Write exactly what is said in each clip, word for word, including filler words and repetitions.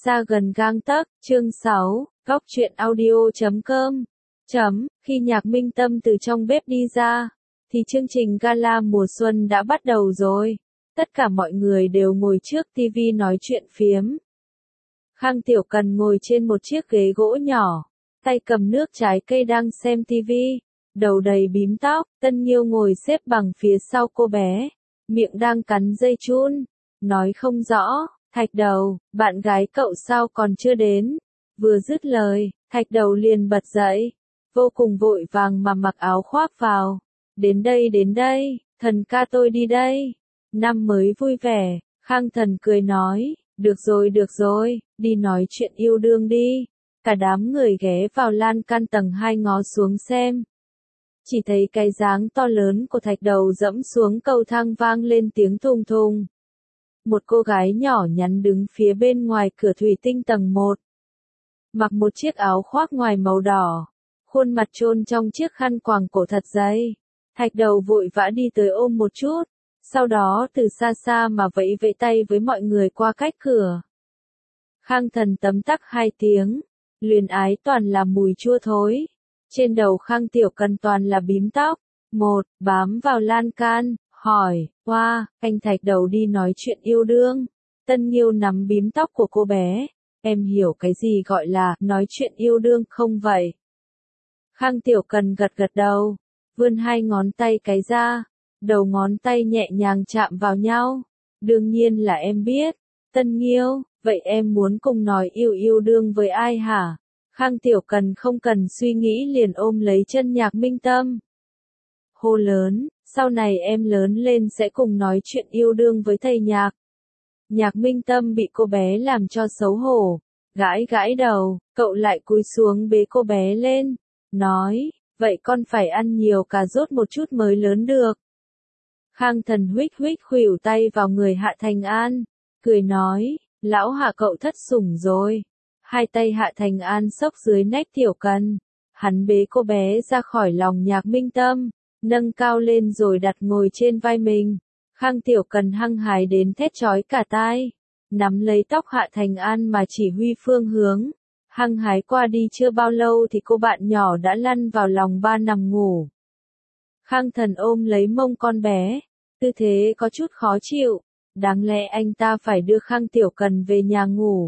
Xa gần gang tấc, chương sáu, góc truyện audio chấm com. Chấm, khi Nhạc Minh Tâm từ trong bếp đi ra, thì chương trình gala mùa xuân đã bắt đầu rồi. Tất cả mọi người đều ngồi trước tivi nói chuyện phiếm. Khang Tiểu Cần ngồi trên một chiếc ghế gỗ nhỏ, tay cầm nước trái cây đang xem tivi, đầu đầy bím tóc. Tân Nghiêu ngồi xếp bằng phía sau cô bé, miệng đang cắn dây chun, nói không rõ. Thạch Đầu, bạn gái cậu sao còn chưa đến? Vừa dứt lời, Thạch Đầu liền bật dậy, vô cùng vội vàng mà mặc áo khoác vào. Đến đây đến đây, thần ca tôi đi đây. Năm mới vui vẻ, Khang Thần cười nói, được rồi được rồi, đi nói chuyện yêu đương đi. Cả đám người ghé vào lan can tầng hai ngó xuống xem. Chỉ thấy cái dáng to lớn của Thạch Đầu dẫm xuống cầu thang vang lên tiếng thùng thùng. Một cô gái nhỏ nhắn đứng phía bên ngoài cửa thủy tinh tầng một. Mặc một chiếc áo khoác ngoài màu đỏ, khuôn mặt chôn trong chiếc khăn quàng cổ thật dày. Thạch Đầu vội vã đi tới ôm một chút, sau đó từ xa xa mà vẫy vẫy tay với mọi người qua cách cửa. Khang Thần tấm tắc hai tiếng, luyến ái toàn là mùi chua thối. Trên đầu Khang Tiểu Cần toàn là bím tóc. Một, bám vào lan can, hỏi, hoa, wow, anh Thạch Đầu đi nói chuyện yêu đương. Tân Nghiêu nắm bím tóc của cô bé, em hiểu cái gì gọi là nói chuyện yêu đương không vậy? Khang Tiểu Cần gật gật đầu, vươn hai ngón tay cái ra, đầu ngón tay nhẹ nhàng chạm vào nhau. Đương nhiên là em biết. Tân Nghiêu, vậy em muốn cùng nói yêu yêu đương với ai hả? Khang Tiểu Cần không cần suy nghĩ liền ôm lấy chân Nhạc Minh Tâm. Hô lớn, sau này em lớn lên sẽ cùng nói chuyện yêu đương với thầy Nhạc. Nhạc Minh Tâm bị cô bé làm cho xấu hổ, gãi gãi đầu, cậu lại cúi xuống bế cô bé lên, nói, vậy con phải ăn nhiều cà rốt một chút mới lớn được. Khang Thần huých huých khuỷu tay vào người Hạ Thành An, cười nói, lão Hạ cậu thất sủng rồi. Hai tay Hạ Thành An xốc dưới nách Tiểu Cần, hắn bế cô bé ra khỏi lòng Nhạc Minh Tâm, nâng cao lên rồi đặt ngồi trên vai mình. Khang Tiểu Cần hăng hái đến thét chói cả tai, nắm lấy tóc Hạ Thành An mà chỉ huy phương hướng. Hăng hái qua đi chưa bao lâu thì cô bạn nhỏ đã lăn vào lòng ba nằm ngủ. Khang Thần ôm lấy mông con bé, tư thế có chút khó chịu, đáng lẽ anh ta phải đưa Khang Tiểu Cần về nhà ngủ.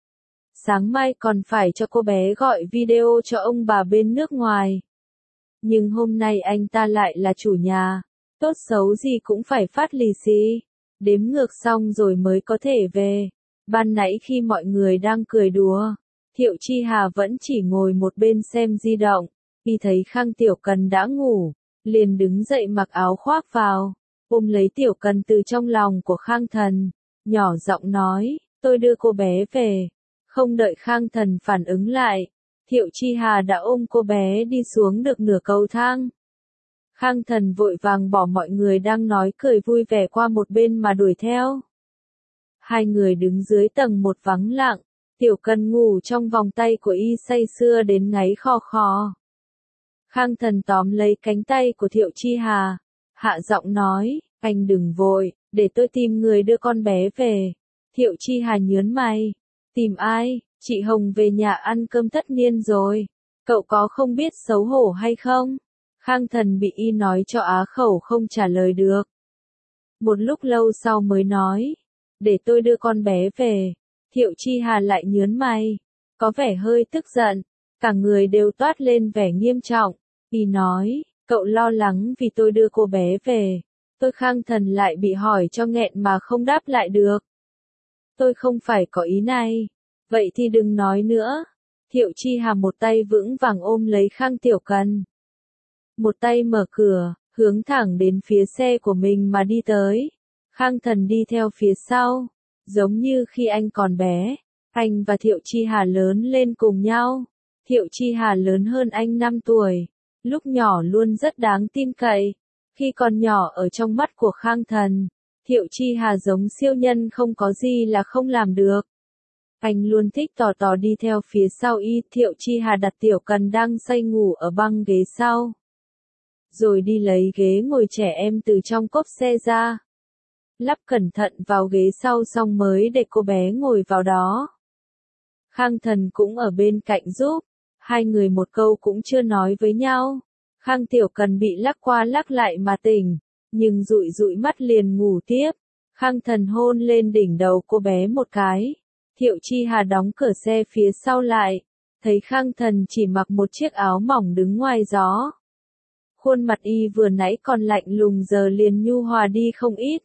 Sáng mai còn phải cho cô bé gọi video cho ông bà bên nước ngoài. Nhưng hôm nay anh ta lại là chủ nhà, tốt xấu gì cũng phải phát lì xì, đếm ngược xong rồi mới có thể về. Ban nãy khi mọi người đang cười đùa, Thiệu Chi Hà vẫn chỉ ngồi một bên xem di động, khi thấy Khang Tiểu Cần đã ngủ, liền đứng dậy mặc áo khoác vào, ôm lấy Tiểu Cần từ trong lòng của Khang Thần, nhỏ giọng nói, tôi đưa cô bé về. Không đợi Khang Thần phản ứng lại, Thiệu Chi Hà đã ôm cô bé đi xuống được nửa cầu thang. Khang Thần vội vàng bỏ mọi người đang nói cười vui vẻ qua một bên mà đuổi theo. Hai người đứng dưới tầng một vắng lặng, Tiểu Cần ngủ trong vòng tay của y say sưa đến ngáy khò khò. Khang Thần tóm lấy cánh tay của Thiệu Chi Hà, hạ giọng nói, anh đừng vội, để tôi tìm người đưa con bé về. Thiệu Chi Hà nhớn mày, tìm ai? Chị Hồng về nhà ăn cơm tất niên rồi, cậu có không biết xấu hổ hay không? Khang Thần bị y nói cho á khẩu không trả lời được. Một lúc lâu sau mới nói, để tôi đưa con bé về. Thiệu Chi Hà lại nhớn mày, có vẻ hơi tức giận, cả người đều toát lên vẻ nghiêm trọng. Y nói, cậu lo lắng vì tôi đưa cô bé về. Tôi Khang Thần lại bị hỏi cho nghẹn mà không đáp lại được. Tôi không phải có ý này. Vậy thì đừng nói nữa. Thiệu Chi Hà một tay vững vàng ôm lấy Khang Tiểu Cần, một tay mở cửa, hướng thẳng đến phía xe của mình mà đi tới. Khang Thần đi theo phía sau, giống như khi anh còn bé, anh và Thiệu Chi Hà lớn lên cùng nhau. Thiệu Chi Hà lớn hơn anh năm tuổi, lúc nhỏ luôn rất đáng tin cậy. Khi còn nhỏ ở trong mắt của Khang Thần, Thiệu Chi Hà giống siêu nhân không có gì là không làm được. Anh luôn thích tò tò đi theo phía sau y. Thiệu Chi Hà đặt Tiểu Cần đang say ngủ ở băng ghế sau, rồi đi lấy ghế ngồi trẻ em từ trong cốp xe ra, lắp cẩn thận vào ghế sau xong mới để cô bé ngồi vào đó. Khang Thần cũng ở bên cạnh giúp, hai người một câu cũng chưa nói với nhau. Khang Tiểu Cần bị lắc qua lắc lại mà tỉnh, nhưng dụi dụi mắt liền ngủ tiếp. Khang Thần hôn lên đỉnh đầu cô bé một cái. Thiệu Chi Hà đóng cửa xe phía sau lại, thấy Khang Thần chỉ mặc một chiếc áo mỏng đứng ngoài gió. Khuôn mặt y vừa nãy còn lạnh lùng giờ liền nhu hòa đi không ít.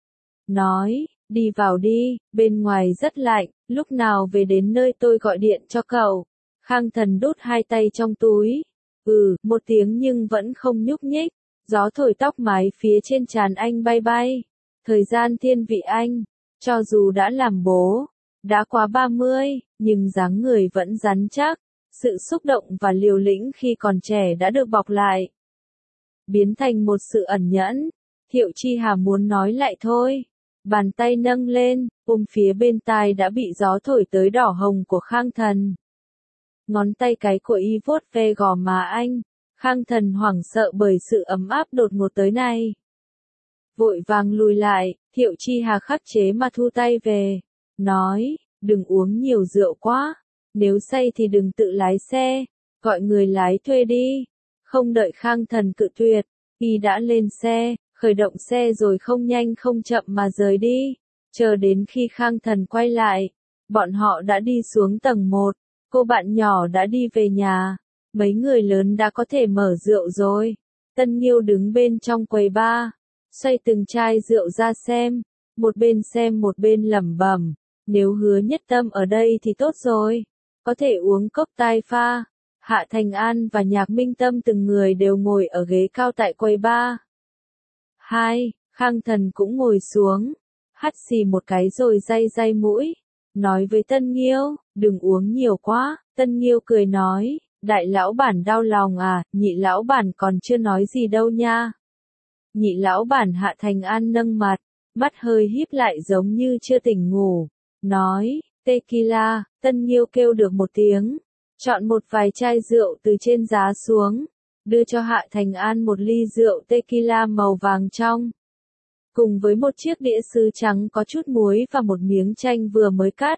Nói, đi vào đi, bên ngoài rất lạnh, lúc nào về đến nơi tôi gọi điện cho cậu. Khang Thần đút hai tay trong túi. Ừ, một tiếng nhưng vẫn không nhúc nhích. Gió thổi tóc mái phía trên trán anh bay bay. Thời gian thiên vị anh, cho dù đã làm bố, đã quá ba mươi, nhưng dáng người vẫn rắn chắc. Sự xúc động và liều lĩnh khi còn trẻ đã được bọc lại, biến thành một sự ẩn nhẫn. Thiệu Chi Hà muốn nói lại thôi. Bàn tay nâng lên, ôm phía bên tai đã bị gió thổi tới đỏ hồng của Khang Thần. Ngón tay cái của y vuốt ve gò má anh. Khang Thần hoảng sợ bởi sự ấm áp đột ngột tới này. Vội vàng lùi lại, Thiệu Chi Hà khắc chế mà thu tay về. Nói, đừng uống nhiều rượu quá. Nếu say thì đừng tự lái xe, gọi người lái thuê đi. Không đợi Khang Thần cự tuyệt, y đã lên xe, khởi động xe rồi không nhanh không chậm mà rời đi. Chờ đến khi Khang Thần quay lại, bọn họ đã đi xuống tầng một, cô bạn nhỏ đã đi về nhà, mấy người lớn đã có thể mở rượu rồi. Tân Nghiêu đứng bên trong quầy bar, xoay từng chai rượu ra xem, một bên xem một bên lẩm bẩm, nếu Hứa Nhất Tâm ở đây thì tốt rồi, có thể uống cốc tai pha. Hạ Thành An và Nhạc Minh Tâm từng người đều ngồi ở ghế cao tại quầy bar. Hai, Khang Thần cũng ngồi xuống, hắt xì một cái rồi day day mũi, nói với Tân Nghiêu, đừng uống nhiều quá. Tân Nghiêu cười nói, đại lão bản đau lòng à, nhị lão bản còn chưa nói gì đâu nha. Nhị lão bản. Hạ Thành An nâng mặt, mắt hơi híp lại giống như chưa tỉnh ngủ, nói, tequila. Tân Nghiêu kêu được một tiếng, chọn một vài chai rượu từ trên giá xuống, đưa cho Hạ Thành An một ly rượu tequila màu vàng trong, cùng với một chiếc đĩa sứ trắng có chút muối và một miếng chanh vừa mới cắt.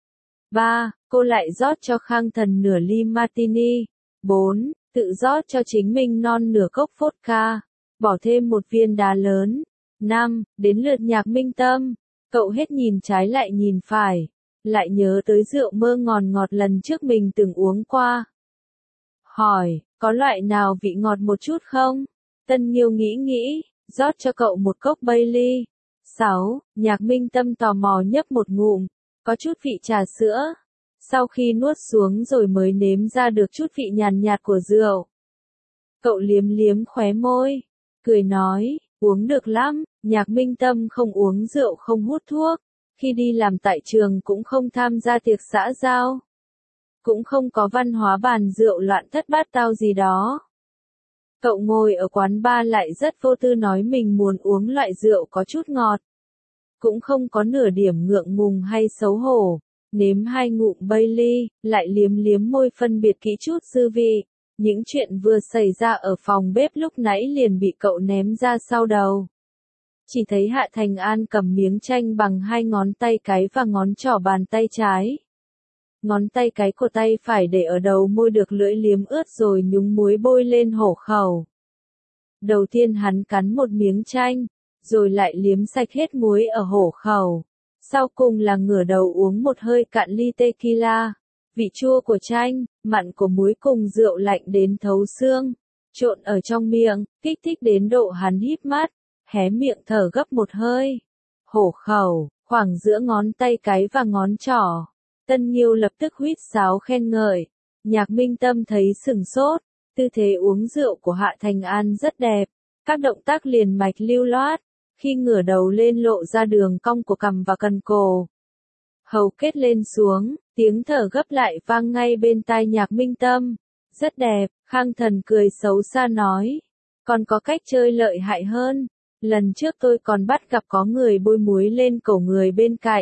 Ba, cô lại rót cho Khang Thần nửa ly martini. Bốn, tự rót cho chính mình non nửa cốc vodka, bỏ thêm một viên đá lớn. Năm, đến lượt Nhạc Minh Tâm, cậu hết nhìn trái lại nhìn phải, lại nhớ tới rượu mơ ngọt ngọt lần trước mình từng uống qua. Hỏi, có loại nào vị ngọt một chút không? Tân Nghiêu nghĩ nghĩ, rót cho cậu một cốc Bailey. Sáu, Nhạc Minh Tâm tò mò nhấp một ngụm, có chút vị trà sữa. Sau khi nuốt xuống rồi mới nếm ra được chút vị nhàn nhạt của rượu. Cậu liếm liếm khóe môi, cười nói, uống được lắm. Nhạc Minh Tâm không uống rượu không hút thuốc, khi đi làm tại trường cũng không tham gia tiệc xã giao, cũng không có văn hóa bàn rượu loạn thất bát tao gì đó. Cậu ngồi ở quán bar lại rất vô tư nói mình muốn uống loại rượu có chút ngọt, cũng không có nửa điểm ngượng ngùng hay xấu hổ. Nếm hai ngụm Bailey, lại liếm liếm môi phân biệt kỹ chút dư vị. Những chuyện vừa xảy ra ở phòng bếp lúc nãy liền bị cậu ném ra sau đầu. Chỉ thấy Hạ Thành An cầm miếng chanh bằng hai ngón tay cái và ngón trỏ bàn tay trái. Ngón tay cái của tay phải để ở đầu môi được lưỡi liếm ướt rồi nhúng muối bôi lên hổ khẩu. Đầu tiên hắn cắn một miếng chanh, rồi lại liếm sạch hết muối ở hổ khẩu. Sau cùng là ngửa đầu uống một hơi cạn ly tequila. Vị chua của chanh, mặn của muối cùng rượu lạnh đến thấu xương, trộn ở trong miệng, kích thích đến độ hắn híp mắt, hé miệng thở gấp một hơi. Hổ khẩu, khoảng giữa ngón tay cái và ngón trỏ. Tân Nghiêu lập tức huýt sáo khen ngợi. Nhạc Minh Tâm thấy sừng sốt, tư thế uống rượu của Hạ Thành An rất đẹp, các động tác liền mạch lưu loát, khi ngửa đầu lên lộ ra đường cong của cằm và cần cổ. Hầu kết lên xuống, tiếng thở gấp lại vang ngay bên tai Nhạc Minh Tâm. Rất đẹp. Khang Thần cười xấu xa nói, còn có cách chơi lợi hại hơn. Lần trước tôi còn bắt gặp có người bôi muối lên cổ người bên cạnh,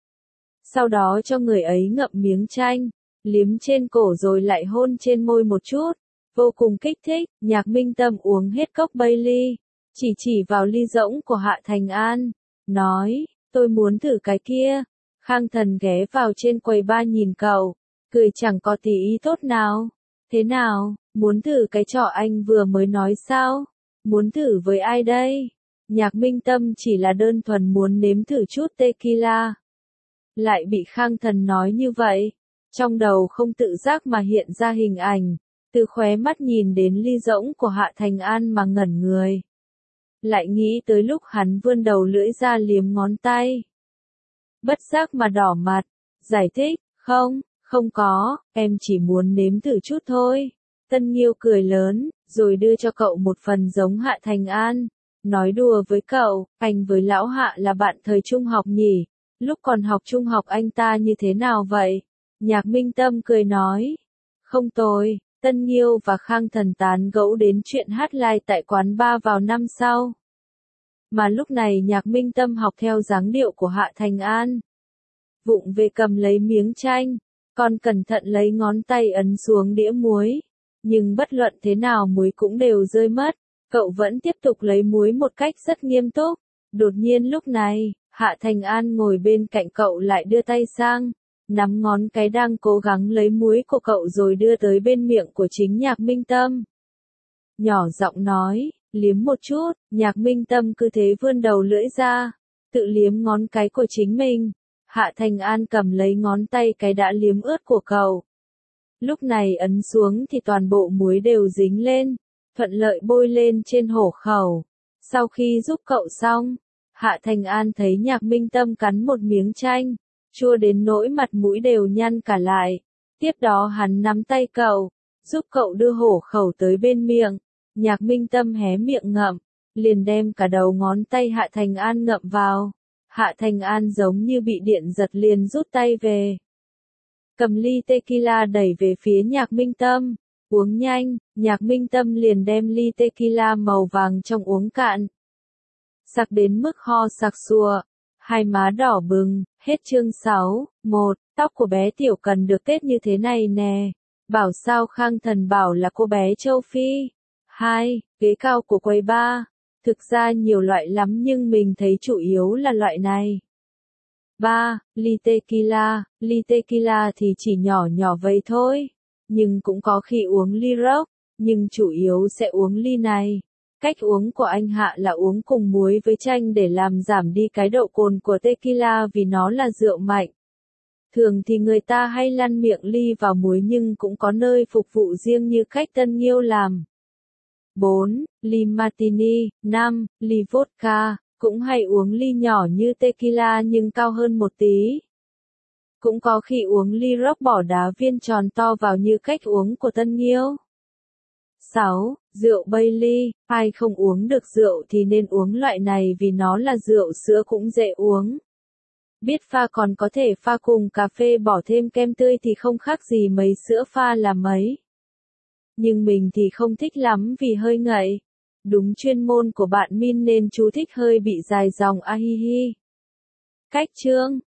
sau đó cho người ấy ngậm miếng chanh, liếm trên cổ rồi lại hôn trên môi một chút, vô cùng kích thích. Nhạc Minh Tâm uống hết cốc Bailey, chỉ chỉ vào ly rỗng của Hạ Thành An, nói, tôi muốn thử cái kia. Khang Thần ghé vào trên quầy bar nhìn cậu, cười chẳng có tí ý tốt nào. Thế nào, muốn thử cái trò anh vừa mới nói sao? Muốn thử với ai đây? Nhạc Minh Tâm chỉ là đơn thuần muốn nếm thử chút tequila. Lại bị Khang Thần nói như vậy, trong đầu không tự giác mà hiện ra hình ảnh, từ khóe mắt nhìn đến ly rỗng của Hạ Thành An mà ngẩn người. Lại nghĩ tới lúc hắn vươn đầu lưỡi ra liếm ngón tay. Bất giác mà đỏ mặt, giải thích, không, không có, em chỉ muốn nếm thử chút thôi. Tân Nghiêu cười lớn, rồi đưa cho cậu một phần giống Hạ Thành An. Nói đùa với cậu, anh với lão Hạ là bạn thời trung học nhỉ, lúc còn học trung học anh ta như thế nào vậy? Nhạc Minh Tâm cười nói, không tồi. Tân Nghiêu và Khang Thần tán gẫu đến chuyện hát live tại quán bar vào năm sau. Mà lúc này Nhạc Minh Tâm học theo dáng điệu của Hạ Thành An. Vụng về cầm lấy miếng chanh, còn cẩn thận lấy ngón tay ấn xuống đĩa muối. Nhưng bất luận thế nào muối cũng đều rơi mất, cậu vẫn tiếp tục lấy muối một cách rất nghiêm túc. Đột nhiên lúc này, Hạ Thành An ngồi bên cạnh cậu lại đưa tay sang, nắm ngón cái đang cố gắng lấy muối của cậu rồi đưa tới bên miệng của chính Nhạc Minh Tâm. Nhỏ giọng nói, liếm một chút. Nhạc Minh Tâm cứ thế vươn đầu lưỡi ra, tự liếm ngón cái của chính mình. Hạ Thành An cầm lấy ngón tay cái đã liếm ướt của cậu. Lúc này ấn xuống thì toàn bộ muối đều dính lên, thuận lợi bôi lên trên hổ khẩu. Sau khi giúp cậu xong, Hạ Thành An thấy Nhạc Minh Tâm cắn một miếng chanh, chua đến nỗi mặt mũi đều nhăn cả lại. Tiếp đó hắn nắm tay cậu, giúp cậu đưa hổ khẩu tới bên miệng. Nhạc Minh Tâm hé miệng ngậm, liền đem cả đầu ngón tay Hạ Thành An ngậm vào. Hạ Thành An giống như bị điện giật liền rút tay về. Cầm ly tequila đẩy về phía Nhạc Minh Tâm. Uống nhanh, Nhạc Minh Tâm liền đem ly tequila màu vàng trong uống cạn. Sặc đến mức ho sặc sùa, hai má đỏ bừng. Hết chương sáu. một. Tóc của bé Tiểu Cần được kết như thế này nè. Bảo sao Khang Thần bảo là cô bé châu Phi. hai. Ghế cao của quầy bar. Thực ra nhiều loại lắm nhưng mình thấy chủ yếu là loại này. ba. Ly tequila. Ly tequila thì chỉ nhỏ nhỏ vậy thôi. Nhưng cũng có khi uống ly rock, nhưng chủ yếu sẽ uống ly này. Cách uống của anh Hạ là uống cùng muối với chanh để làm giảm đi cái độ cồn của tequila vì nó là rượu mạnh. Thường thì người ta hay lăn miệng ly vào muối nhưng cũng có nơi phục vụ riêng như cách Tân Nghiêu làm. bốn. Ly martini. năm. Ly vodka. Cũng hay uống ly nhỏ như tequila nhưng cao hơn một tí. Cũng có khi uống ly rock bỏ đá viên tròn to vào như cách uống của Tân Nghiêu. sáu. Rượu Bailey. Ai không uống được rượu thì nên uống loại này vì nó là rượu sữa cũng dễ uống. Biết pha còn có thể pha cùng cà phê bỏ thêm kem tươi thì không khác gì mấy sữa pha là mấy. Nhưng mình thì không thích lắm vì hơi ngậy. Đúng chuyên môn của bạn Min nên chú thích hơi bị dài dòng ahihi. Cách chương